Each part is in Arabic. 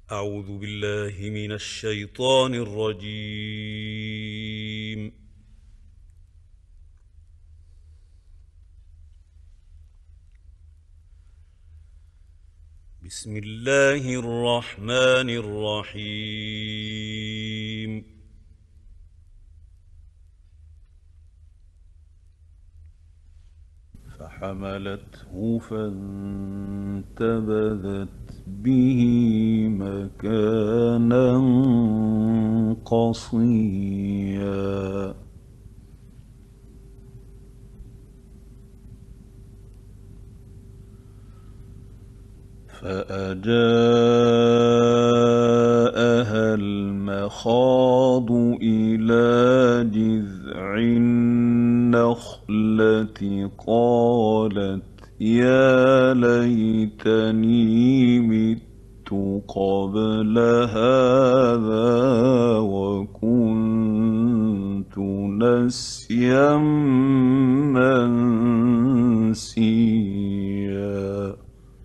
أعوذ بالله من الشيطان الرجيم. بسم الله الرحمن الرحيم. فحملته فانتبذت به مكانا قصيا. فأجاءها المخاض إلى جذع النخلة قالت يا ليتني مت قبل هذا وكنت نسيا منسيا.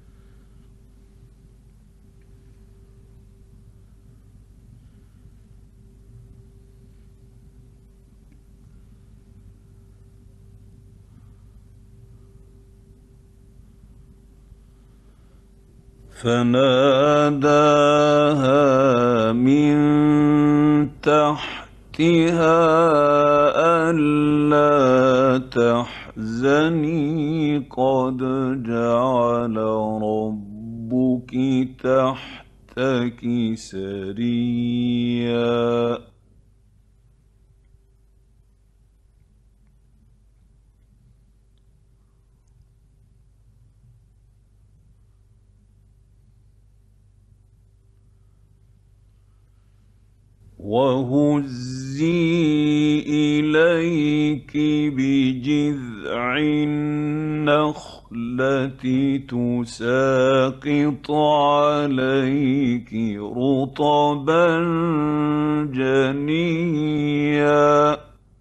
فناداها من تحتها ألا تحزني قد جعل ربك تحتك سريا. وهزي إليك بجذع النخلة تساقط عليك رطبا جنيا.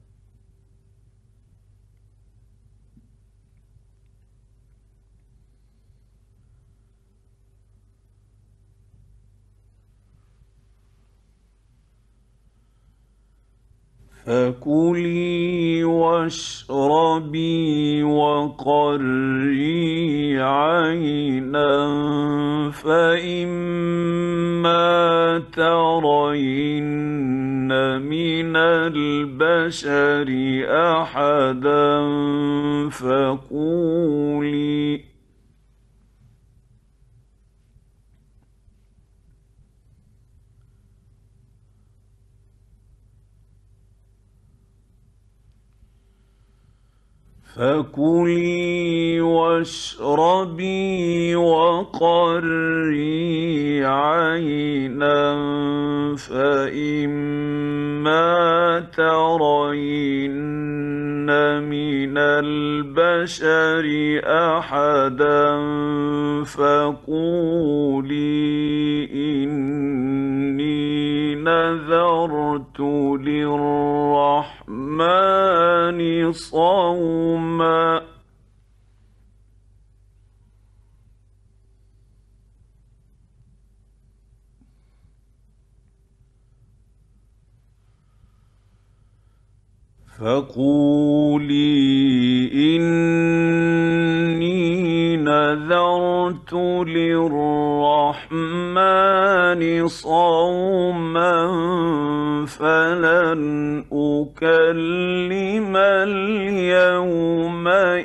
فكلي واشربي وقري عينا فإما ترين من البشر أحدا فكلي واشربي وقري عينا فإما ترين من البشر أحدا فقولي إني نذرت للرحمن صوما. فقولي إني نذرت للرحمن صوما فلن أكلم اليوم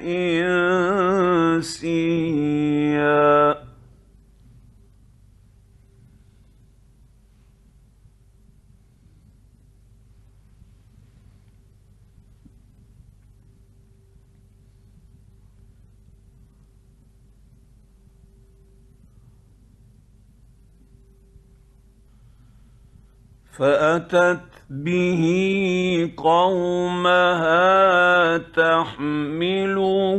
إنسيا. فأتت به قومها تحمله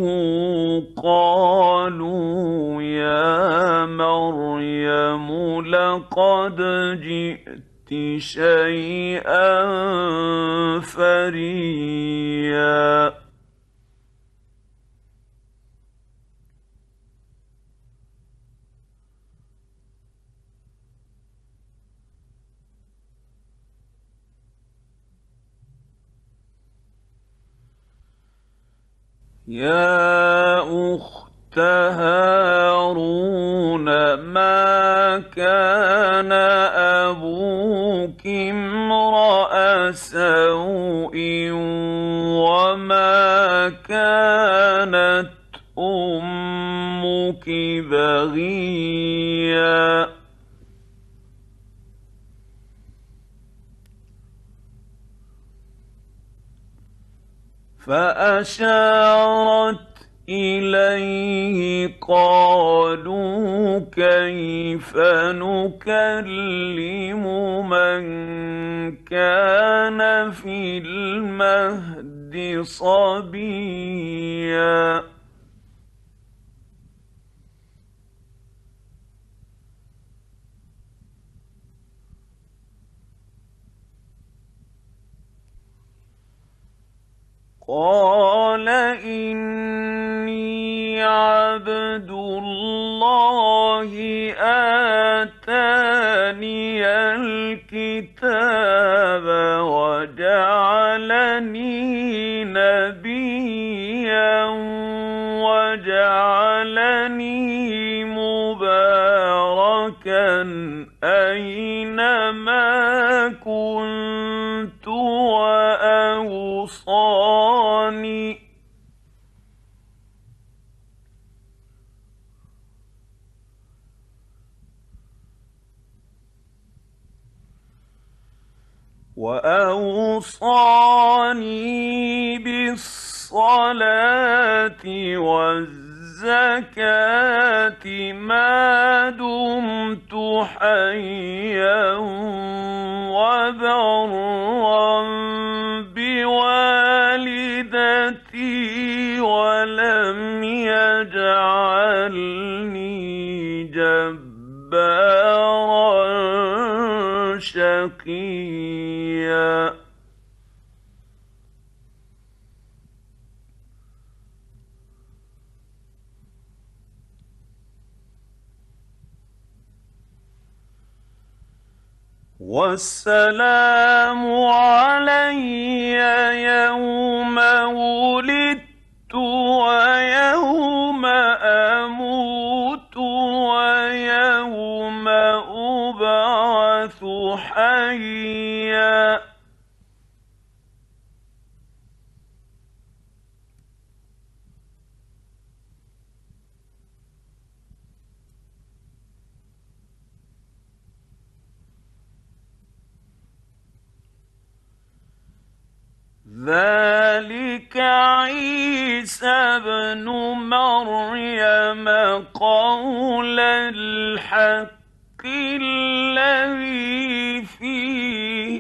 قالوا يا مريم لقد جئت شيئا فريا. يا أخت هارون ما كان أبوك امرأ سوء وما كانت أمك بغيا. فأشارت إليه قالوا كيف نكلم من كان في المهد صبيا. قال إني عبد الله آتاني الكتاب وجعلني نبيا وجعلني مباركا أينما كنت وأوصاني بالصلاة والزكاة ما دمت حيا وبرا بوالدتي ولم يجعلني جبارا شقيا. والسلام علي يوم ولدت ويوم أموت ويوم أبعث حيا. ذلك عيسى ابن مريم قول الحق الذي فيه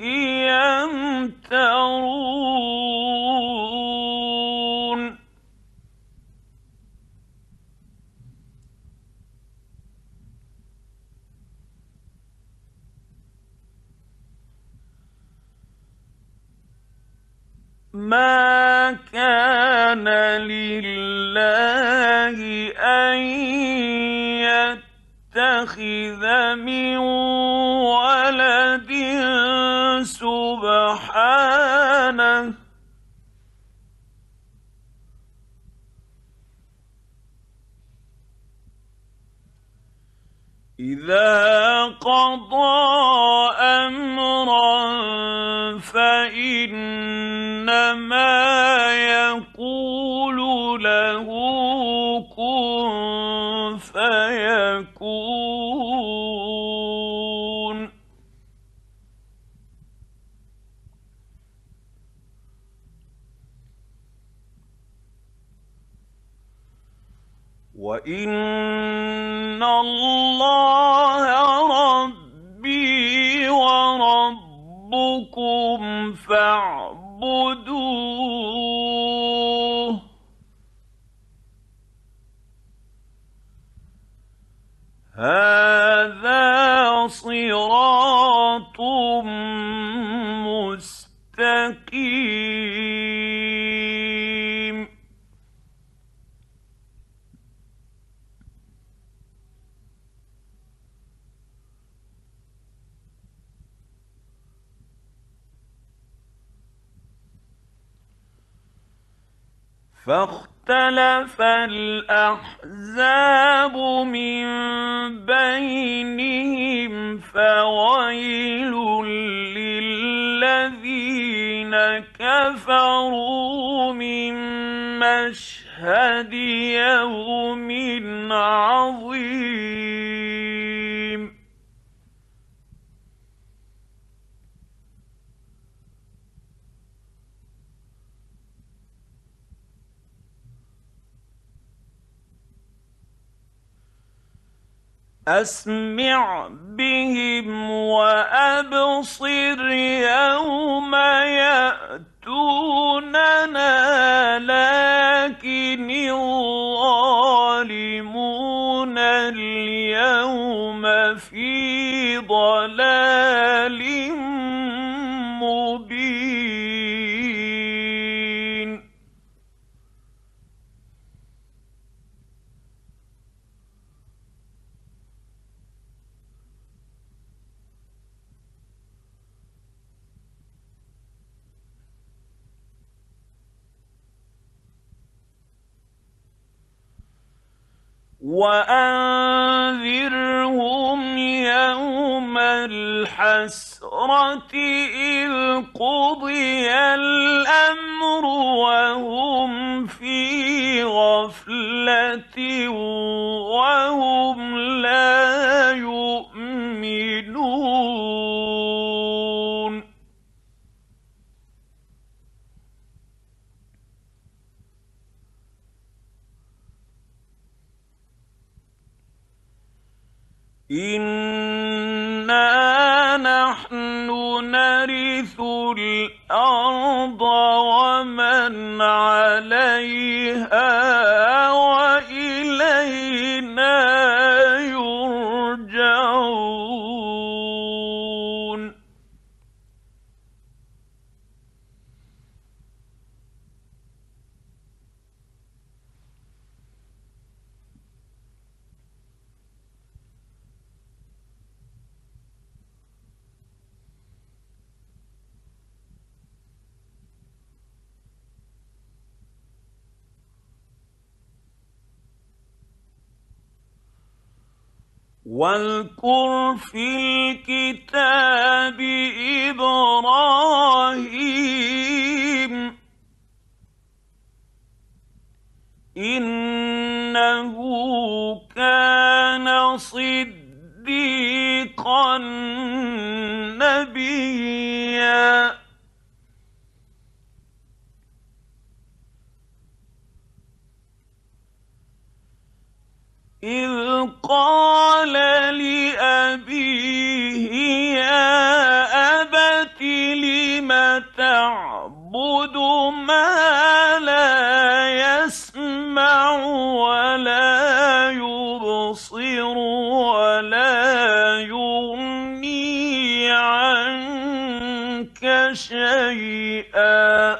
يمترون. ما كان لله أن يتخذ من ولد سبحانه إذا قضى أمرا فإنما يقول له كن فيكون. وإن الله ربي وربكم فاعبدوه هذا صراط مستقيم. اختلف الأحزاب من بينهم فويل للذين كفروا من مشهد يوم عظيم. أسمع بهم وأبصر يوم يأتوننا لكن الظالمون اليوم في ضلال مبين. وأنذرهم يوم الحسرة إذ قضي الأمر وهم في غفلة وهم لا يؤمنون. إنا نحن نرث الأرض ومن عليها وإلينا يرجعون. واذكر في الكتاب إبراهيم إنه كان صديقا نبيا. إذ قال لأبيه يا أبت لم تعبد ما لا يسمع ولا يبصر ولا يغني عنك شيئا.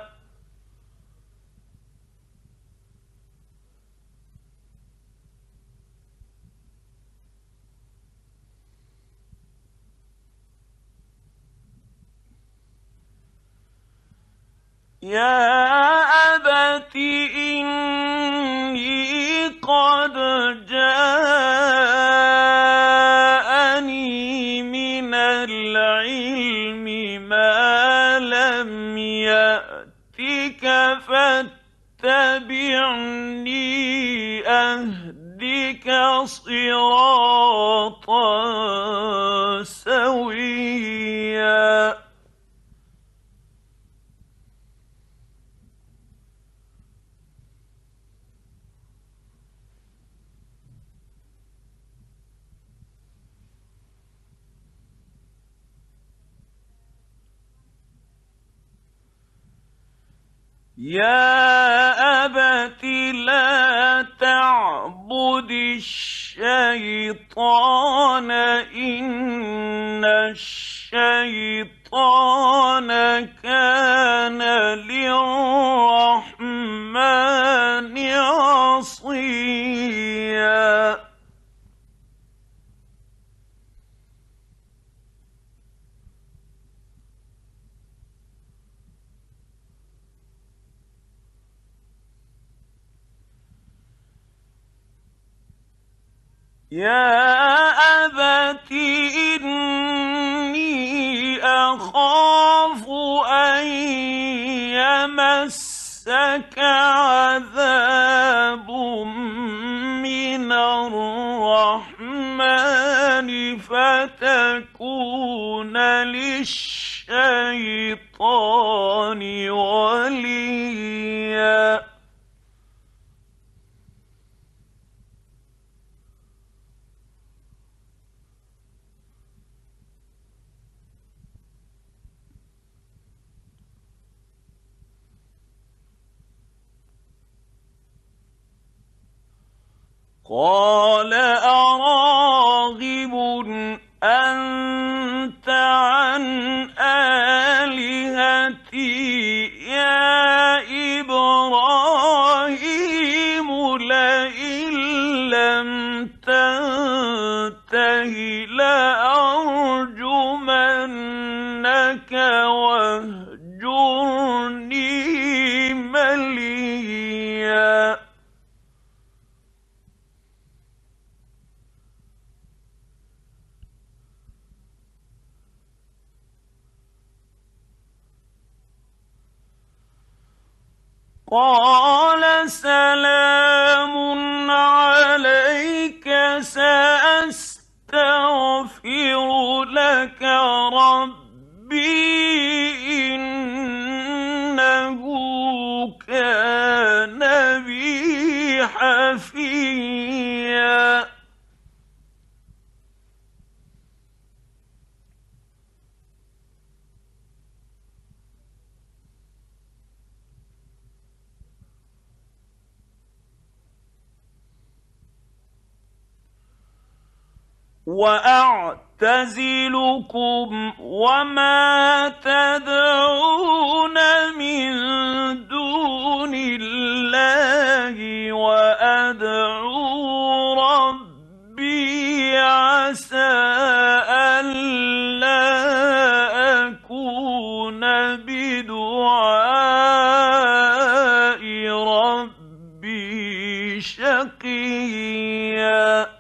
يا أبت إني قد جاءني من العلم ما لم يأتك فاتبعني أهدك صراطا سويا. يا أبت لا تعبد الشيطان إن الشيطان كان للرحمن عصيا. يَا أَبَتِ إِنِّي أَخَافُ أَن يَمَسَّكَ عَذَابٌ مِّنَ الرَّحْمَٰنِ فَتَكُونَ لِلشَّيْطَانِ وَلِيًّا. قَالَ أَرَاغِبٌ أَنتَ عَنْ آلِهَتِي يَا إِبْرَاهِيمُ لَئِن لَّمْ تَنتَهِ لَأَرْجُمَنَّكَ وَاهْجُرْنِي مَلِيًّا. قَالَ سَلَامٌ عَلَيْكَ سَأَسْتَغْفِرُ لَكَ رَبِّي إِنَّهُ كَانَ بِي حَفِيًّا. وَأَعْتَزِلُكُمْ وَمَا تَدْعُونَ مِن دُونِ اللَّهِ وَأَدْعُو رَبِّي عَسَىٰ أَلَّا أَكُونَ بِدُعَاءِ رَبِّي شَقِيًّا.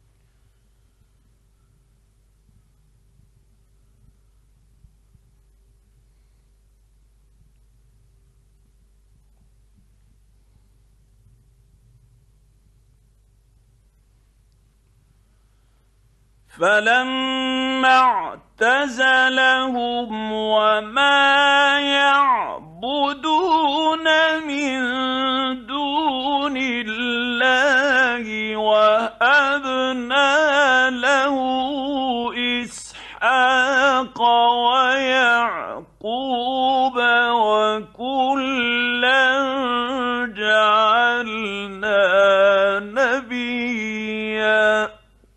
فَلَمَّا اعْتَزَلَهُمْ وَمَا يَعْبُدُونَ مِن دُونِ اللَّهِ وَهَبْنَا لَهُ إِسْحَاقَ وَيَعْقُوبَ وَكُلًّا جَعَلْنَا نَبِيًّا.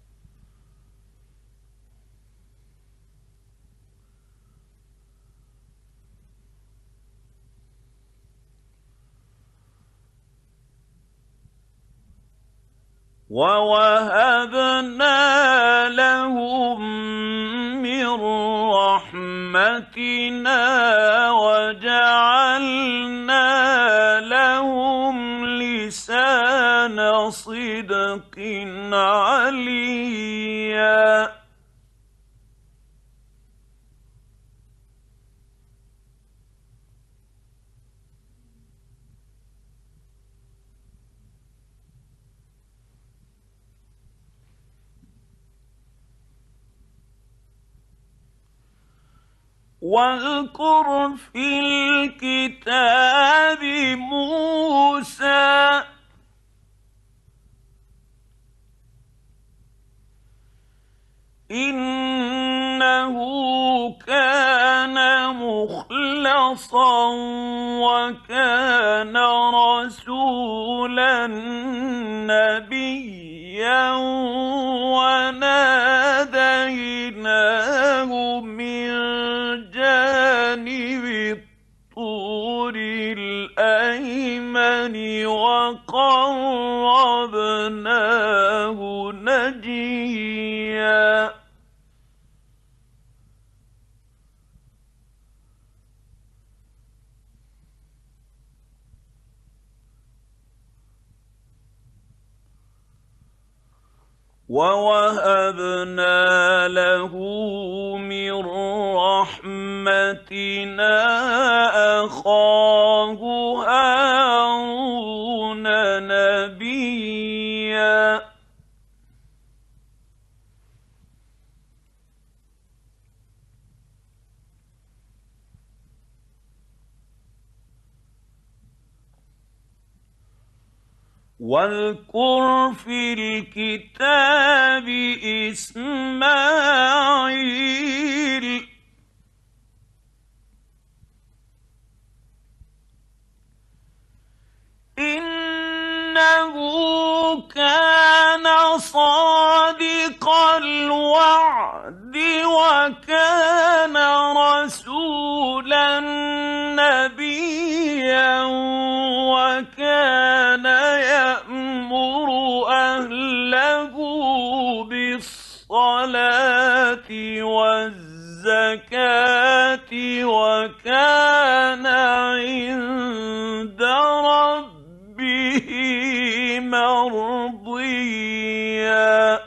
وَوَهَبْنَا لَهُم مِّن رَّحْمَتِنَا وَجَعَلْنَا لَهُمْ لِسَانَ صِدْقٍ عَلِيًّا. وَاذْكُرْ فِي الْكِتَابِ مُوسَىٰ ۚ إِنَّهُ كَانَ مُخْلَصًا وَكَانَ رَسُولًا نَّبِيًّا. وَنَادَيْنَاهُ مِن جَانِبِ الطُّورِ الْأَيْمَنِ وَقَرَّبْنَاهُ نَجِيًّا. ووهبنا له من رحمتنا أخاه هارون نبيا واذكر في الكتاب إسماعيل إنه كان صادق الوعد وكان رسولا نبيا وكان يأمر أهله بالصلاة والزكاة وكان عند ربه مرضيا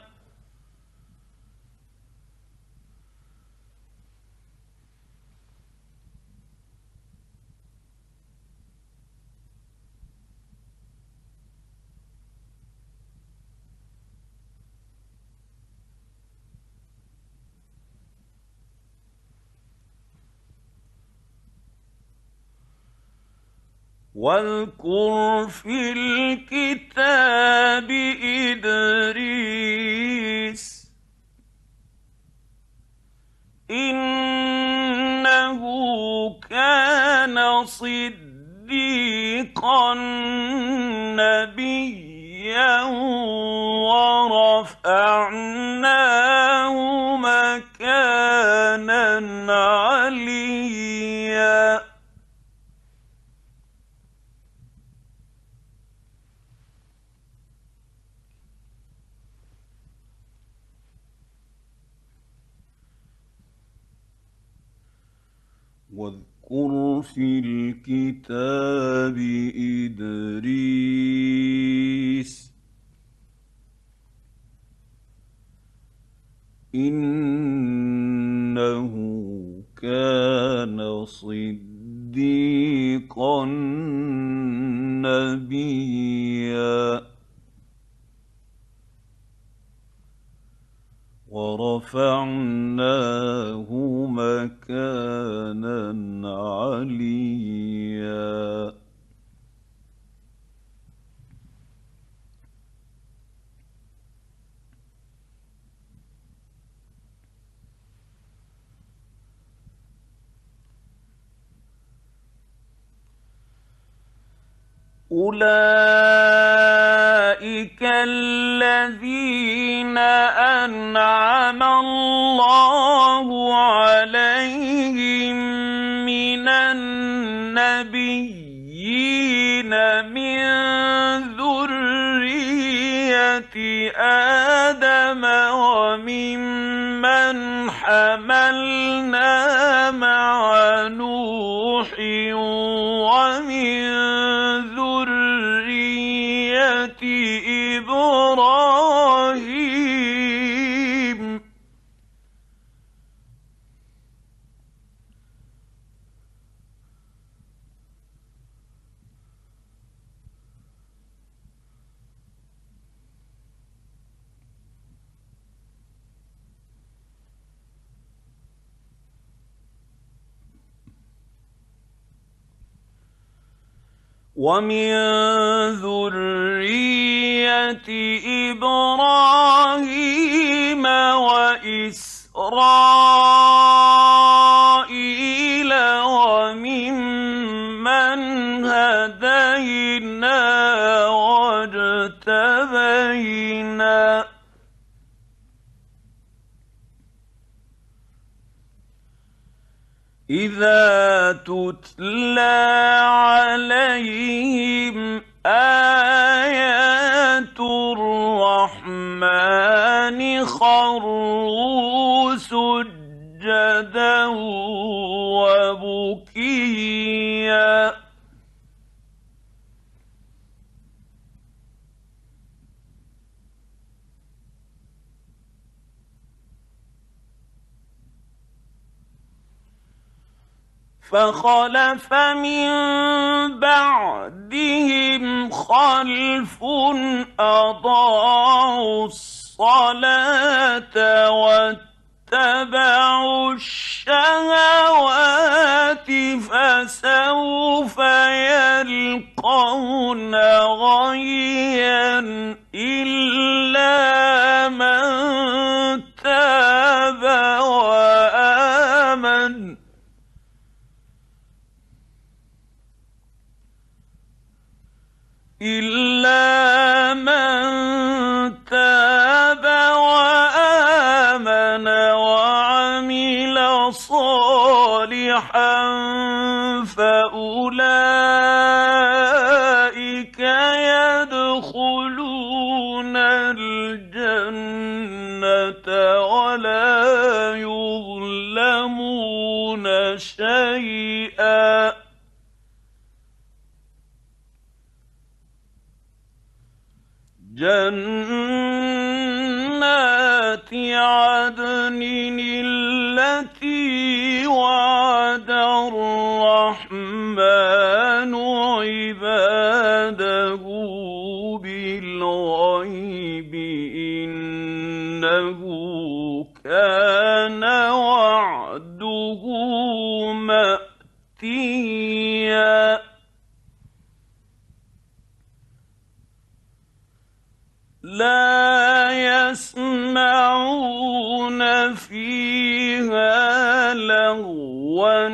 واذكر في الكتاب إدريس إنه كان صديقا نبيا ورفعناه مكانا عليا واذكر في الكتاب إدريس إنه كان صديقا نبيا ورفعناه مكانا عليا أولئك الذين أنعم الله عليهم من النبيين من ذرية آدم وممن حملنا مع نوح ومن ذرية إبراهيم ومن ذرية إبراهيم وإسرائيل وممن هدينا واجتبينا إذا تتلى عليهم آيات الرحمن خروا سجدا وبكيا فخلف من بعدهم خلف أضاعوا الصلاة واتبعوا الشهوات فسوف يلقون غيا إلا من تاب وآمن وعمل صالحا فأولئك يدخلون الجنة ولا يظلمون شيئا جنات عدن التي وعد الرحمن عباده بالغيب إنه كان وعده مأتيا لا يسمعون فيها لغوا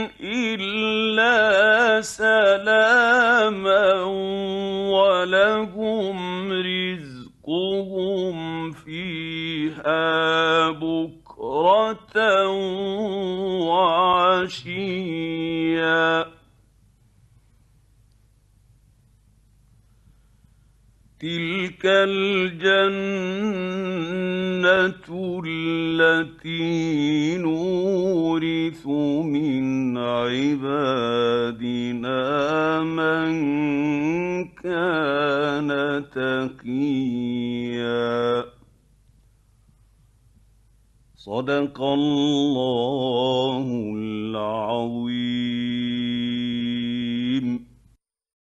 إلا سلاما ولهم رزقهم فيها بكرة وعشيا تلك الجنة التي نورث من عبادنا من كان تقيا صدق الله العظيم.